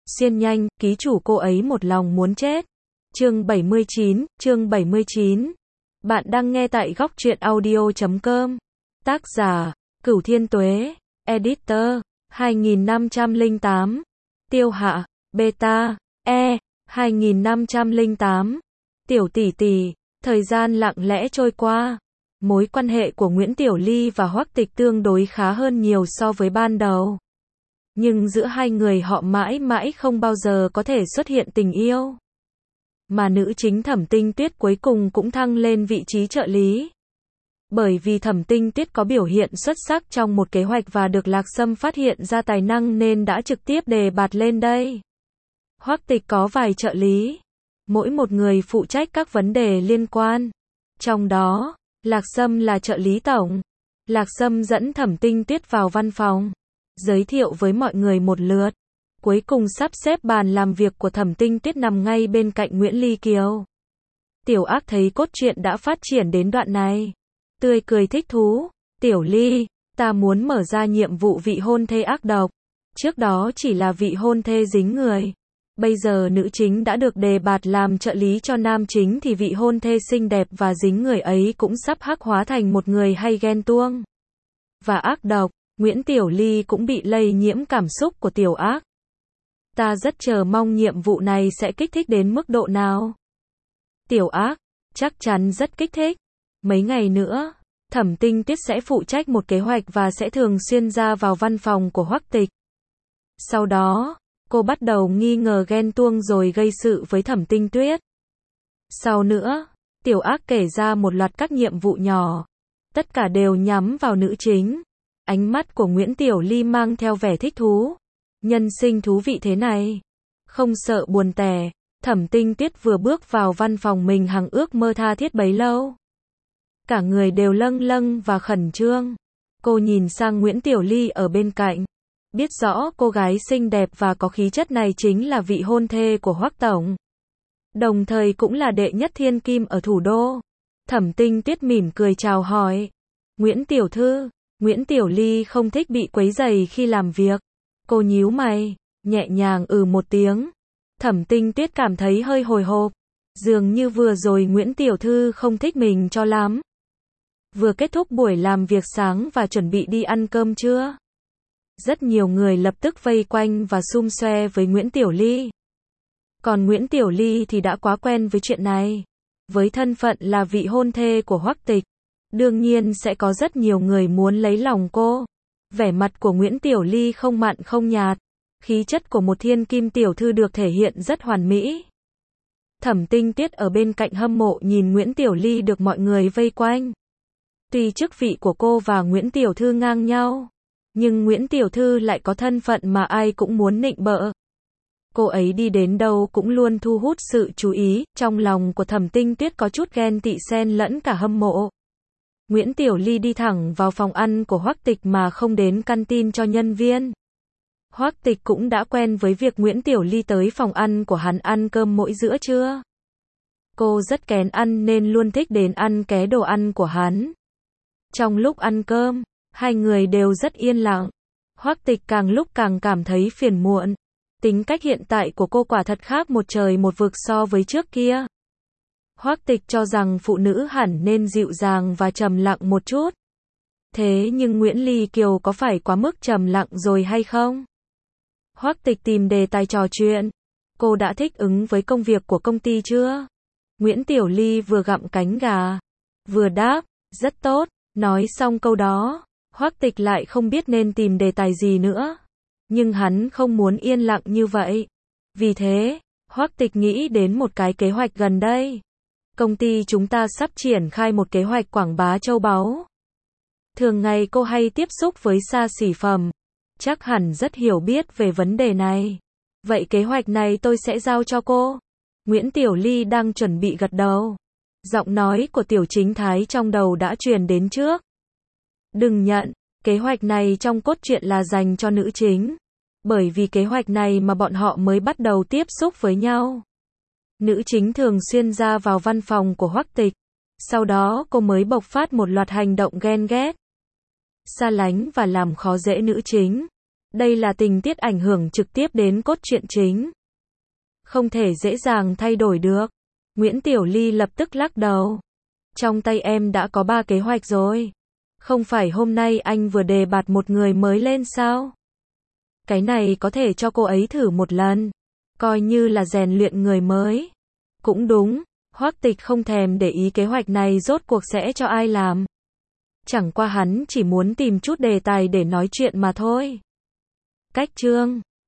Xiên nhanh, ký chủ cô ấy một lòng muốn chết. Chương 79. Bạn đang nghe tại góc truyện audio.com. Tác giả, Cửu Thiên Tuế. Editor, 2508. Tiêu Hạ, Beta, 2508. Tiểu tỷ tỷ, thời gian lặng lẽ trôi qua. Mối quan hệ của Nguyễn Tiểu Ly và Hoắc Tịch tương đối khá hơn nhiều so với ban đầu. Nhưng giữa hai người họ mãi mãi không bao giờ có thể xuất hiện tình yêu. Mà nữ chính Thẩm Tinh Tuyết cuối cùng cũng thăng lên vị trí trợ lý. Bởi vì Thẩm Tinh Tuyết có biểu hiện xuất sắc trong một kế hoạch và được Lạc Sâm phát hiện ra tài năng nên đã trực tiếp đề bạt lên đây. Hoắc Tịch có vài trợ lý, mỗi một người phụ trách các vấn đề liên quan. Trong đó, Lạc Sâm là trợ lý tổng. Lạc Sâm dẫn Thẩm Tinh Tuyết vào văn phòng, giới thiệu với mọi người một lượt. Cuối cùng sắp xếp bàn làm việc của Thẩm Tinh Tuyết nằm ngay bên cạnh Nguyễn Ly Kiều. Tiểu Ác thấy cốt truyện đã phát triển đến đoạn này, tươi cười thích thú. Tiểu Ly, ta muốn mở ra nhiệm vụ vị hôn thê ác độc. Trước đó chỉ là vị hôn thê dính người. Bây giờ nữ chính đã được đề bạt làm trợ lý cho nam chính thì vị hôn thê xinh đẹp và dính người ấy cũng sắp hắc hóa thành một người hay ghen tuông và ác độc. Nguyễn Tiểu Ly cũng bị lây nhiễm cảm xúc của Tiểu Ác. Ta rất chờ mong nhiệm vụ này sẽ kích thích đến mức độ nào. Tiểu Ác, chắc chắn rất kích thích. Mấy ngày nữa, Thẩm Tinh Tuyết sẽ phụ trách một kế hoạch và sẽ thường xuyên ra vào văn phòng của Hoắc Tịch. Sau đó, cô bắt đầu nghi ngờ ghen tuông rồi gây sự với Thẩm Tinh Tuyết. Sau nữa, Tiểu Ác kể ra một loạt các nhiệm vụ nhỏ. Tất cả đều nhắm vào nữ chính. Ánh mắt của Nguyễn Tiểu Ly mang theo vẻ thích thú. Nhân sinh thú vị thế này. Không sợ buồn tẻ. Thẩm Tinh Tuyết vừa bước vào văn phòng mình hằng ước mơ tha thiết bấy lâu. Cả người đều lâng lâng và khẩn trương. Cô nhìn sang Nguyễn Tiểu Ly ở bên cạnh. Biết rõ cô gái xinh đẹp và có khí chất này chính là vị hôn thê của Hoắc Tổng. Đồng thời cũng là đệ nhất thiên kim ở thủ đô. Thẩm Tinh Tuyết mỉm cười chào hỏi. Nguyễn Tiểu Thư. Nguyễn Tiểu Ly không thích bị quấy rầy khi làm việc. Cô nhíu mày, nhẹ nhàng một tiếng. Thẩm Tinh Tuyết cảm thấy hơi hồi hộp. Dường như vừa rồi Nguyễn Tiểu Thư không thích mình cho lắm. Vừa kết thúc buổi làm việc sáng và chuẩn bị đi ăn cơm trưa. Rất nhiều người lập tức vây quanh và sum xoe với Nguyễn Tiểu Ly. Còn Nguyễn Tiểu Ly thì đã quá quen với chuyện này. Với thân phận là vị hôn thê của Hoắc Tịch, đương nhiên sẽ có rất nhiều người muốn lấy lòng cô. Vẻ mặt của Nguyễn Tiểu Ly không mặn không nhạt. Khí chất của một thiên kim tiểu thư được thể hiện rất hoàn mỹ. Thẩm Tinh Tuyết ở bên cạnh hâm mộ nhìn Nguyễn Tiểu Ly được mọi người vây quanh. Tuy chức vị của cô và Nguyễn Tiểu Thư ngang nhau, nhưng Nguyễn Tiểu Thư lại có thân phận mà ai cũng muốn nịnh bợ. Cô ấy đi đến đâu cũng luôn thu hút sự chú ý. Trong lòng của Thẩm Tinh Tuyết có chút ghen tị xen lẫn cả hâm mộ. Nguyễn Tiểu Ly đi thẳng vào phòng ăn của Hoắc Tịch mà không đến canteen cho nhân viên. Hoắc Tịch cũng đã quen với việc Nguyễn Tiểu Ly tới phòng ăn của hắn ăn cơm mỗi bữa trưa. Cô rất kén ăn nên luôn thích đến ăn ké đồ ăn của hắn. Trong lúc ăn cơm, hai người đều rất yên lặng. Hoắc Tịch càng lúc càng cảm thấy phiền muộn. Tính cách hiện tại của cô quả thật khác một trời một vực so với trước kia. Hoắc Tịch cho rằng phụ nữ hẳn nên dịu dàng và trầm lặng một chút. Thế nhưng Nguyễn Ly Kiều có phải quá mức trầm lặng rồi hay không? Hoắc Tịch tìm đề tài trò chuyện. Cô đã thích ứng với công việc của công ty chưa? Nguyễn Tiểu Ly vừa gặm cánh gà, vừa đáp, rất tốt. Nói xong câu đó, Hoắc Tịch lại không biết nên tìm đề tài gì nữa. Nhưng hắn không muốn yên lặng như vậy. Vì thế, Hoắc Tịch nghĩ đến một cái kế hoạch gần đây. Công ty chúng ta sắp triển khai một kế hoạch quảng bá châu báu. Thường ngày cô hay tiếp xúc với xa xỉ phẩm, chắc hẳn rất hiểu biết về vấn đề này. Vậy kế hoạch này tôi sẽ giao cho cô. Nguyễn Tiểu Ly đang chuẩn bị gật đầu. Giọng nói của Tiểu Chính Thái trong đầu đã truyền đến trước. Đừng nhận, kế hoạch này trong cốt truyện là dành cho nữ chính. Bởi vì kế hoạch này mà bọn họ mới bắt đầu tiếp xúc với nhau. Nữ chính thường xuyên ra vào văn phòng của Hoắc Tịch. Sau đó cô mới bộc phát một loạt hành động ghen ghét, xa lánh và làm khó dễ nữ chính. Đây là tình tiết ảnh hưởng trực tiếp đến cốt truyện chính. Không thể dễ dàng thay đổi được. Nguyễn Tiểu Ly lập tức lắc đầu. Trong tay em đã có 3 kế hoạch rồi. Không phải hôm nay anh vừa đề bạt một người mới lên sao? Cái này có thể cho cô ấy thử một lần. Coi như là rèn luyện người mới. Cũng đúng, Hoắc Tịch không thèm để ý kế hoạch này rốt cuộc sẽ cho ai làm. Chẳng qua hắn chỉ muốn tìm chút đề tài để nói chuyện mà thôi. Cách chương